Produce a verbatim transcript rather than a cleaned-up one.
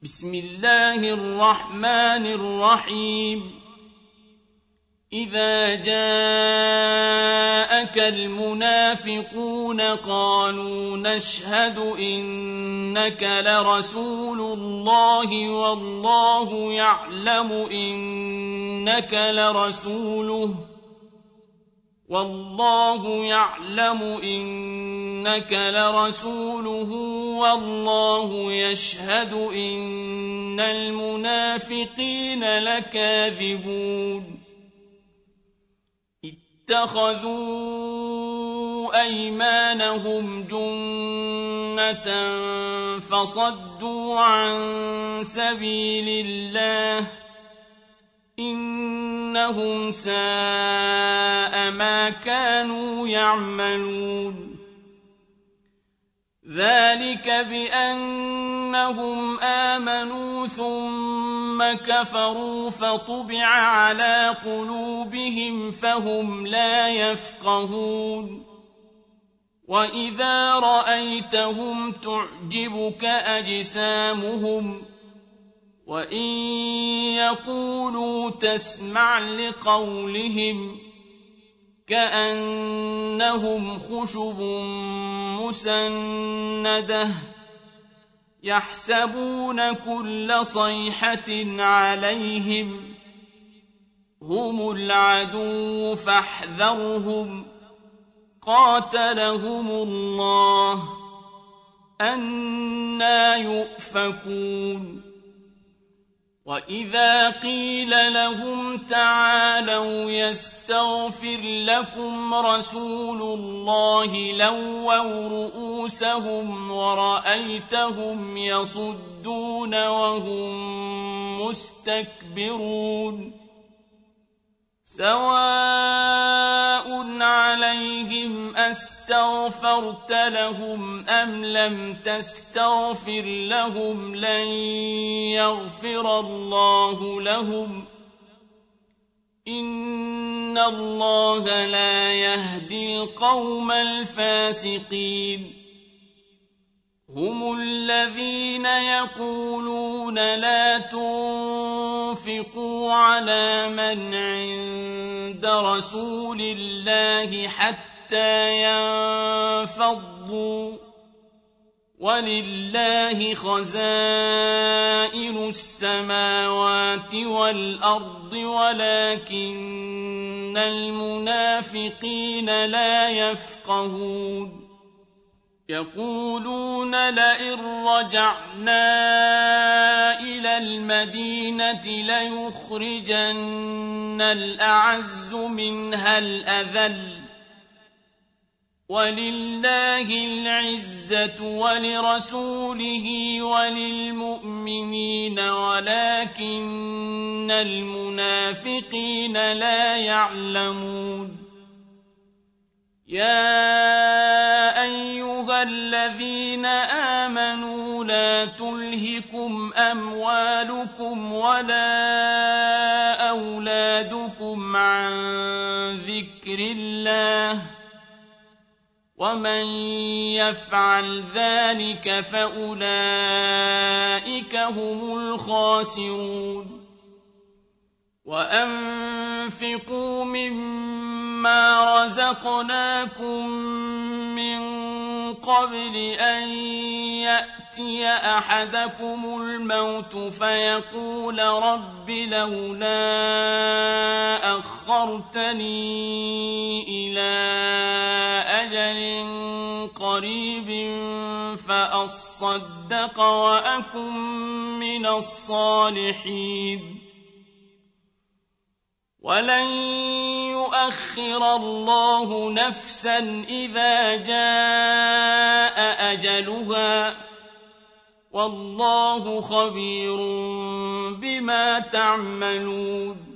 بسم الله الرحمن الرحيم إذا جاءك المنافقون قالوا نشهد إنك لرسول الله والله يعلم إنك لرسوله والله يعلم إنك لرسوله والله يشهد إن المنافقين لكاذبون اتخذوا أيمانهم جنة فصدوا عن سبيل الله إنهم ساء ما كانوا يعملون ذلك بأنهم آمنوا ثم كفروا فطبع على قلوبهم فهم لا يفقهون وإذا رأيتهم تعجبك أجسامهم وإن يقولوا تسمع لقولهم كأنهم خشب مسندة يحسبون كل صيحة عليهم هم العدو فاحذرهم قاتلهم الله أنى يؤفكون وإذا قيل لهم تعالوا يستغفر لكم رسول الله لووا رؤوسهم ورأيتهم يصدون وهم مستكبرون سواء عليهم أستغفرت لهم أم لم تستغفر لهم لن يغفر الله لهم إن الله لا يهدي القوم الفاسقين هم الذين يقولون لا تنفقوا على من عند رسول الله حتى ينفضوا ولله خزائن السماوات والأرض ولكن المنافقين لا يفقهون يقولون لئن رجعنا إلى المدينة ليخرجن الأعز منها الأذل ولله العزة ولرسوله وللمؤمنين ولكن المنافقين لا يعلمون يا أيها الذين آمنوا لا تلهكم أموالكم ولا أولادكم عن ذكر الله ومن يفعل ذلك فأولئك هم الخاسرون وأنفقوا مما رزقناكم من قبل أن يأتي أحدكم الموت فيقول رب لولا أخرتني إلى أجل قريب فأصدق وأكن من الصالحين ولن يؤخر الله نفسا إذا جاء أجلها والله خبير بما تعملون